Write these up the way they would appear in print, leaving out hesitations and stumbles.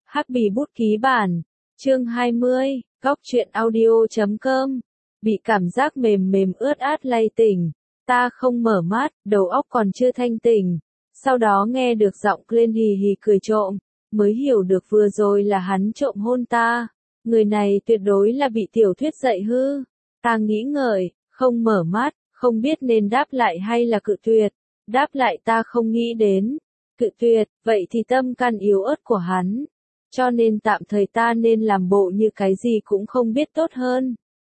Hắc Bì bút ký bản, chương 20, góc truyện audio.com. Bị cảm giác mềm mềm ướt át lay tỉnh, ta không mở mắt, đầu óc còn chưa thanh tỉnh. Sau đó nghe được giọng Glenn hì hì cười trộm, mới hiểu được vừa rồi là hắn trộm hôn ta. Người này tuyệt đối là bị tiểu thuyết dạy hư. Ta nghĩ ngợi, không mở mắt, không biết nên đáp lại hay là cự tuyệt. Đáp lại ta không nghĩ đến. Cự tuyệt, vậy thì tâm can yếu ớt của hắn. Cho nên tạm thời ta nên làm bộ như cái gì cũng không biết tốt hơn.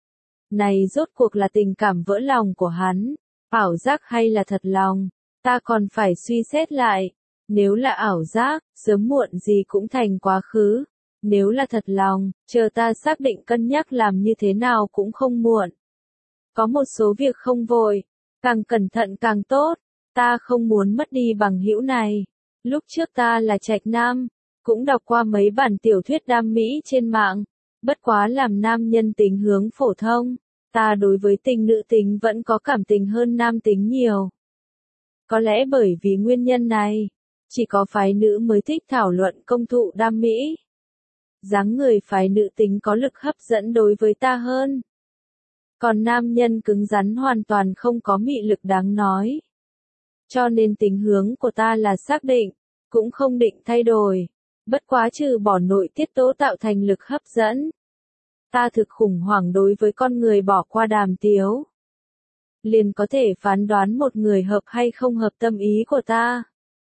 Này rốt cuộc là tình cảm vỡ lòng của hắn, ảo giác hay là thật lòng, ta còn phải suy xét lại. Nếu là ảo giác, sớm muộn gì cũng thành quá khứ. Nếu là thật lòng, chờ ta xác định cân nhắc làm như thế nào cũng không muộn. Có một số việc không vội, càng cẩn thận càng tốt, ta không muốn mất đi bằng hữu này. Lúc trước ta là trạch nam, cũng đọc qua mấy bản tiểu thuyết đam mỹ trên mạng, bất quá làm nam nhân tính hướng phổ thông, ta đối với tình nữ tính vẫn có cảm tình hơn nam tính nhiều. Có lẽ bởi vì nguyên nhân này, chỉ có phái nữ mới thích thảo luận công thụ đam mỹ. Dáng người phái nữ tính có lực hấp dẫn đối với ta hơn. Còn nam nhân cứng rắn hoàn toàn không có mị lực đáng nói. Cho nên tính hướng của ta là xác định, cũng không định thay đổi. Bất quá trừ bỏ nội tiết tố tạo thành lực hấp dẫn. Ta thực khủng hoảng đối với con người bỏ qua đàm tiếu. Liền có thể phán đoán một người hợp hay không hợp tâm ý của ta.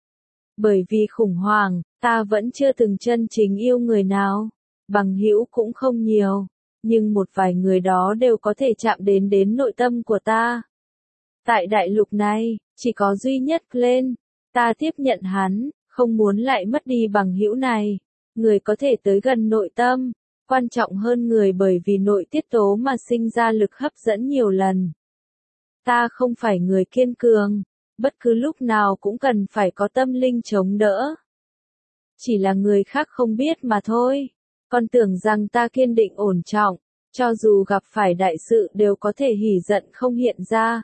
Bởi vì khủng hoảng, ta vẫn chưa từng chân chính yêu người nào. Bằng hữu cũng không nhiều. Nhưng một vài người đó đều có thể chạm đến nội tâm của ta. Tại đại lục này, chỉ có duy nhất Glenn. Ta tiếp nhận hắn, không muốn lại mất đi bằng hữu này. Người có thể tới gần nội tâm, quan trọng hơn người bởi vì nội tiết tố mà sinh ra lực hấp dẫn nhiều lần. Ta không phải người kiên cường, bất cứ lúc nào cũng cần phải có tâm linh chống đỡ. Chỉ là người khác không biết mà thôi. Con tưởng rằng ta kiên định ổn trọng, cho dù gặp phải đại sự đều có thể hỉ giận không hiện ra.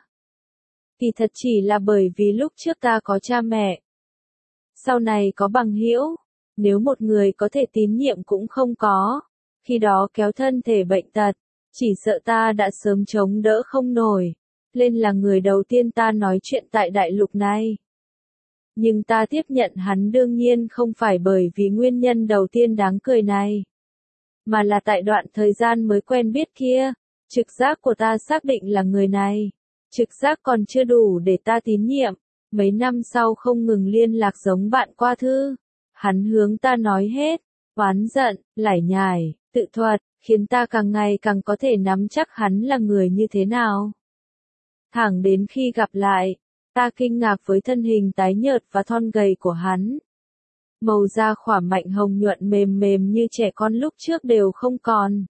Kỳ thật chỉ là bởi vì lúc trước ta có cha mẹ. Sau này có bằng hữu, nếu một người có thể tín nhiệm cũng không có, khi đó kéo thân thể bệnh tật, chỉ sợ ta đã sớm chống đỡ không nổi, lên là người đầu tiên ta nói chuyện tại đại lục này. Nhưng ta tiếp nhận hắn đương nhiên không phải bởi vì nguyên nhân đầu tiên đáng cười này, mà là tại đoạn thời gian mới quen biết kia, trực giác của ta xác định là người này, trực giác còn chưa đủ để ta tín nhiệm. Mấy năm sau không ngừng liên lạc giống bạn qua thư. Hắn hướng ta nói hết, oán giận, lải nhải, tự thuật, khiến ta càng ngày càng có thể nắm chắc hắn là người như thế nào. Thẳng đến khi gặp lại, ta kinh ngạc với thân hình tái nhợt và thon gầy của hắn. Màu da khỏa mạnh hồng nhuận mềm mềm như trẻ con lúc trước đều không còn.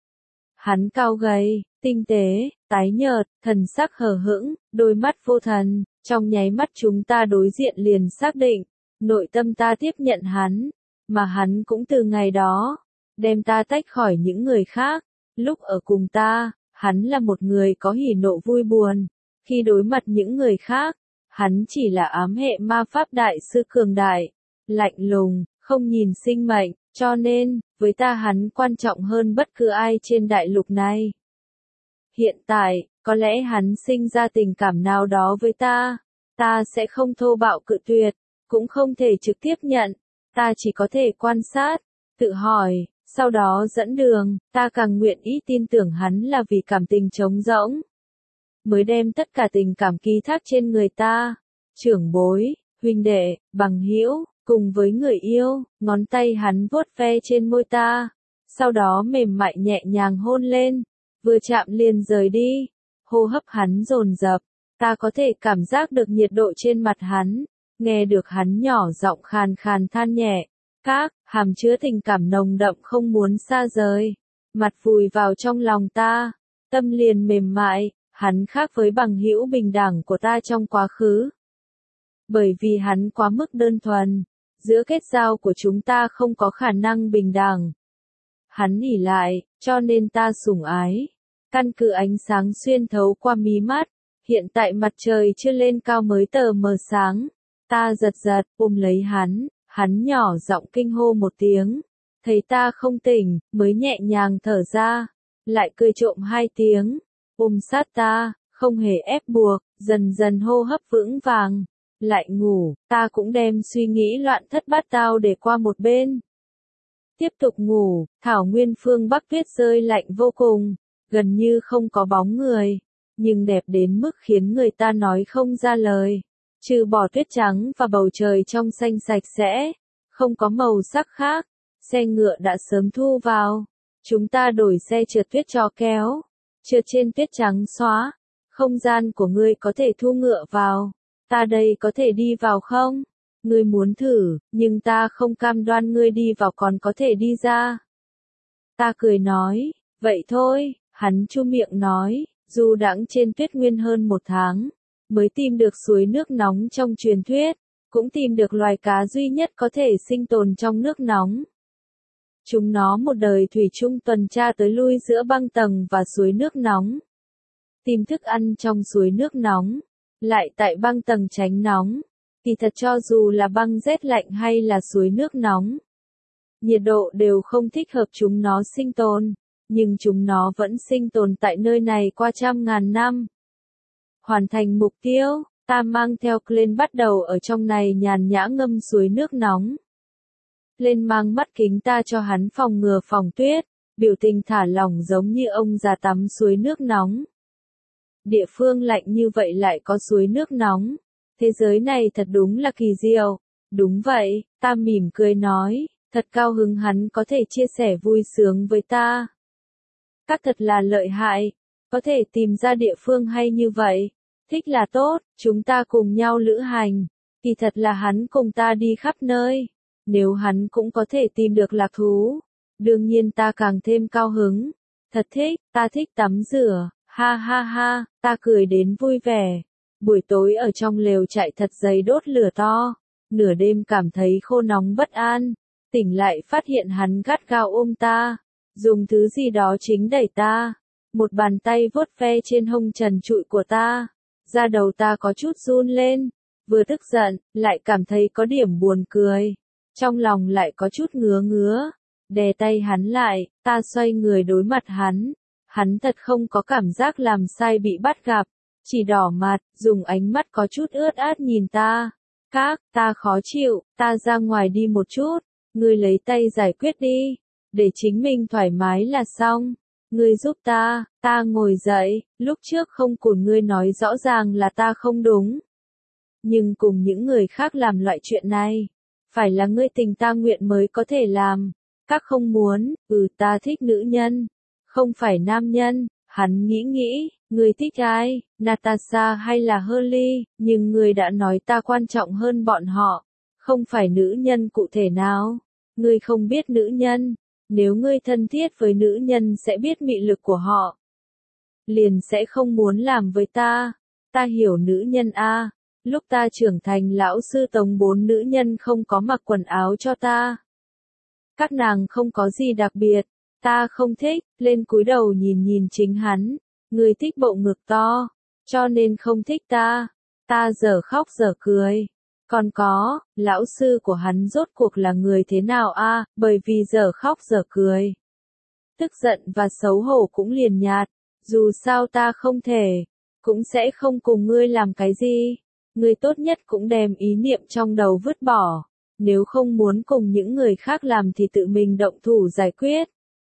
Hắn cao gầy, tinh tế, tái nhợt, thần sắc hờ hững, đôi mắt vô thần. Trong nháy mắt chúng ta đối diện liền xác định, nội tâm ta tiếp nhận hắn, mà hắn cũng từ ngày đó, đem ta tách khỏi những người khác. Lúc ở cùng ta, hắn là một người có hỉ nộ vui buồn. Khi đối mặt những người khác, hắn chỉ là ám hệ ma pháp đại sư cường đại, lạnh lùng, không nhìn sinh mệnh, cho nên, với ta hắn quan trọng hơn bất cứ ai trên đại lục này. Hiện tại, có lẽ hắn sinh ra tình cảm nào đó với ta sẽ không thô bạo cự tuyệt, cũng không thể trực tiếp nhận, ta chỉ có thể quan sát, tự hỏi, sau đó dẫn đường, ta càng nguyện ý tin tưởng hắn là vì cảm tình trống rỗng. Mới đem tất cả tình cảm ký thác trên người ta, trưởng bối, huynh đệ, bằng hữu, cùng với người yêu, ngón tay hắn vuốt ve trên môi ta, sau đó mềm mại nhẹ nhàng hôn lên, vừa chạm liền rời đi, hô hấp hắn dồn dập. Ta có thể cảm giác được nhiệt độ trên mặt hắn, nghe được hắn nhỏ giọng khàn khàn than nhẹ, các, hàm chứa tình cảm nồng đậm không muốn xa rời, mặt vùi vào trong lòng ta, tâm liền mềm mại, hắn khác với bằng hữu bình đẳng của ta trong quá khứ. Bởi vì hắn quá mức đơn thuần, giữa kết giao của chúng ta không có khả năng bình đẳng. Hắn ỷ lại, cho nên ta sủng ái, căn cứ ánh sáng xuyên thấu qua mí mắt. Hiện tại mặt trời chưa lên cao mới tờ mờ sáng, ta giật giật, ôm lấy hắn nhỏ giọng kinh hô một tiếng, thấy ta không tỉnh, mới nhẹ nhàng thở ra, lại cười trộm 2 tiếng, ôm sát ta, không hề ép buộc, dần dần hô hấp vững vàng, lại ngủ, ta cũng đem suy nghĩ loạn thất bát tao để qua một bên. Tiếp tục ngủ, thảo nguyên phương Bắc tuyết rơi lạnh vô cùng, gần như không có bóng người, nhưng đẹp đến mức khiến người ta nói không ra lời. Trừ bỏ tuyết trắng và bầu trời trong xanh sạch sẽ, không có màu sắc khác, xe ngựa đã sớm thu vào. Chúng ta đổi xe trượt tuyết cho kéo, trượt trên tuyết trắng xóa. Không gian của ngươi có thể thu ngựa vào, ta đây có thể đi vào không? Ngươi muốn thử, nhưng ta không cam đoan ngươi đi vào còn có thể đi ra. Ta cười nói, vậy thôi, hắn chu miệng nói, du đãng trên tuyết nguyên hơn 1 tháng, mới tìm được suối nước nóng trong truyền thuyết, cũng tìm được loài cá duy nhất có thể sinh tồn trong nước nóng. Chúng nó một đời thủy chung tuần tra tới lui giữa băng tầng và suối nước nóng. Tìm thức ăn trong suối nước nóng, lại tại băng tầng tránh nóng. Kỳ thật cho dù là băng rét lạnh hay là suối nước nóng, nhiệt độ đều không thích hợp chúng nó sinh tồn, nhưng chúng nó vẫn sinh tồn tại nơi này qua trăm ngàn năm. Hoàn thành mục tiêu, ta mang theo Glenn bắt đầu ở trong này nhàn nhã ngâm suối nước nóng. Lên mang mắt kính ta cho hắn phòng ngừa phòng tuyết, biểu tình thả lỏng giống như ông già tắm suối nước nóng. Địa phương lạnh như vậy lại có suối nước nóng. Thế giới này thật đúng là kỳ diệu. Đúng vậy, ta mỉm cười nói, thật cao hứng hắn có thể chia sẻ vui sướng với ta. Các thật là lợi hại, có thể tìm ra địa phương hay như vậy. Thích là tốt, chúng ta cùng nhau lữ hành. Kỳ thật là hắn cùng ta đi khắp nơi. Nếu hắn cũng có thể tìm được lạc thú, đương nhiên ta càng thêm cao hứng. Thật thích, ta thích tắm rửa, ha ha ha, ta cười đến vui vẻ. Buổi tối ở trong lều trại thật dày đốt lửa to, nửa đêm cảm thấy khô nóng bất an, tỉnh lại phát hiện hắn gắt gao ôm ta, dùng thứ gì đó chính đẩy ta, một bàn tay vuốt ve trên hông trần trụi của ta, da đầu ta có chút run lên, vừa tức giận, lại cảm thấy có điểm buồn cười, trong lòng lại có chút ngứa ngứa, đè tay hắn lại, ta xoay người đối mặt hắn thật không có cảm giác làm sai bị bắt gặp. Chỉ đỏ mặt, dùng ánh mắt có chút ướt át nhìn ta. Ta khó chịu, ta ra ngoài đi một chút, ngươi lấy tay giải quyết đi, để chính mình thoải mái là xong. Ngươi giúp ta ngồi dậy, lúc trước không cùng ngươi nói rõ ràng là ta không đúng. Nhưng cùng những người khác làm loại chuyện này, phải là ngươi tình ta nguyện mới có thể làm. Các không muốn, ta thích nữ nhân, không phải nam nhân. Hắn nghĩ, người thích ai, Natasha hay là Hurley, nhưng người đã nói ta quan trọng hơn bọn họ, không phải nữ nhân cụ thể nào. Ngươi không biết nữ nhân, nếu ngươi thân thiết với nữ nhân sẽ biết mị lực của họ. Liền sẽ không muốn làm với ta. Ta hiểu nữ nhân a. Lúc ta trưởng thành lão sư tống 4 nữ nhân không có mặc quần áo cho ta. Các nàng không có gì đặc biệt. Ta không thích, lên cúi đầu nhìn chính hắn, người thích bộ ngực to, cho nên không thích ta. Ta dở khóc dở cười. Còn có, lão sư của hắn rốt cuộc là người thế nào a? Bởi vì dở khóc dở cười. Tức giận và xấu hổ cũng liền nhạt, dù sao ta không thể, cũng sẽ không cùng ngươi làm cái gì. Ngươi tốt nhất cũng đem ý niệm trong đầu vứt bỏ, nếu không muốn cùng những người khác làm thì tự mình động thủ giải quyết.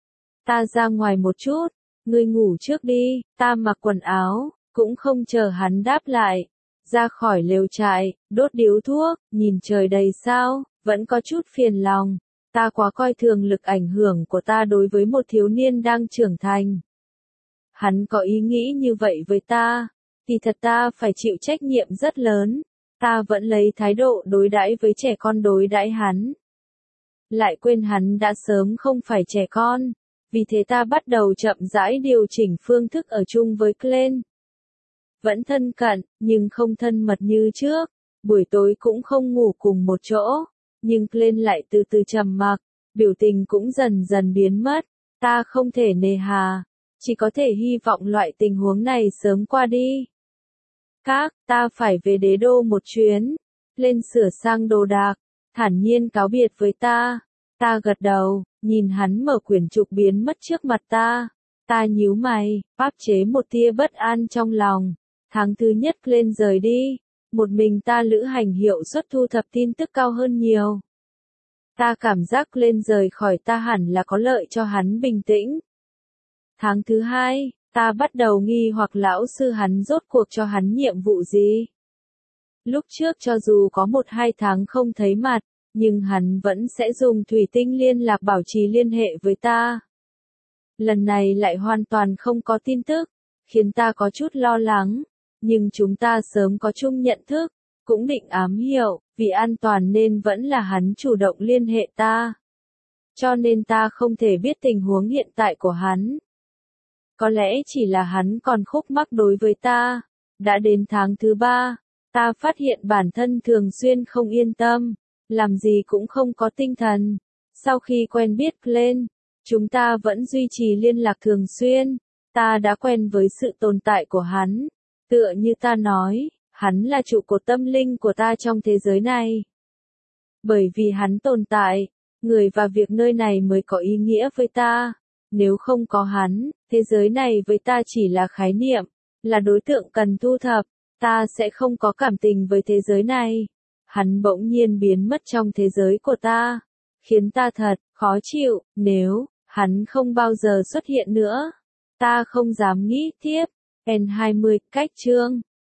Ta ra ngoài một chút, ngươi ngủ trước đi, ta mặc quần áo, cũng không chờ hắn đáp lại. Ra khỏi lều trại, đốt điếu thuốc, nhìn trời đầy sao, vẫn có chút phiền lòng. Ta quá coi thường lực ảnh hưởng của ta đối với một thiếu niên đang trưởng thành. Hắn có ý nghĩ như vậy với ta, thì thật ta phải chịu trách nhiệm rất lớn. Ta vẫn lấy thái độ đối đãi với trẻ con đối đãi hắn. Lại quên hắn đã sớm không phải trẻ con. Vì thế ta bắt đầu chậm rãi điều chỉnh phương thức ở chung với Glenn. Vẫn thân cận, nhưng không thân mật như trước. Buổi tối cũng không ngủ cùng một chỗ. Nhưng Glenn lại từ từ trầm mặc, biểu tình cũng dần dần biến mất. Ta không thể nề hà, chỉ có thể hy vọng loại tình huống này sớm qua đi. Ta phải về đế đô một chuyến. Glenn sửa sang đồ đạc, thản nhiên cáo biệt với ta. Ta gật đầu, nhìn hắn mở quyển trục biến mất trước mặt ta. Ta nhíu mày, áp chế một tia bất an trong lòng. Tháng thứ nhất lên rời đi. Một mình ta lữ hành hiệu suất thu thập tin tức cao hơn nhiều. Ta cảm giác lên rời khỏi ta hẳn là có lợi cho hắn bình tĩnh. Tháng thứ hai, ta bắt đầu nghi hoặc lão sư hắn rốt cuộc cho hắn nhiệm vụ gì. Lúc trước cho dù có 1-2 tháng không thấy mặt, nhưng hắn vẫn sẽ dùng thủy tinh liên lạc bảo trì liên hệ với ta. Lần này lại hoàn toàn không có tin tức, khiến ta có chút lo lắng, nhưng chúng ta sớm có chung nhận thức, cũng định ám hiệu, vì an toàn nên vẫn là hắn chủ động liên hệ ta. Cho nên ta không thể biết tình huống hiện tại của hắn. Có lẽ chỉ là hắn còn khúc mắc đối với ta. Đã đến tháng thứ 3, ta phát hiện bản thân thường xuyên không yên tâm, làm gì cũng không có tinh thần. Sau khi quen biết Glenn, chúng ta vẫn duy trì liên lạc thường xuyên. Ta đã quen với sự tồn tại của hắn. Tựa như ta nói, hắn là trụ cột tâm linh của ta trong thế giới này. Bởi vì hắn tồn tại, người và việc nơi này mới có ý nghĩa với ta. Nếu không có hắn, thế giới này với ta chỉ là khái niệm, là đối tượng cần thu thập, ta sẽ không có cảm tình với thế giới này. Hắn bỗng nhiên biến mất trong thế giới của ta, khiến ta thật khó chịu. Nếu hắn không bao giờ xuất hiện nữa, ta không dám nghĩ tiếp. N20 cách chương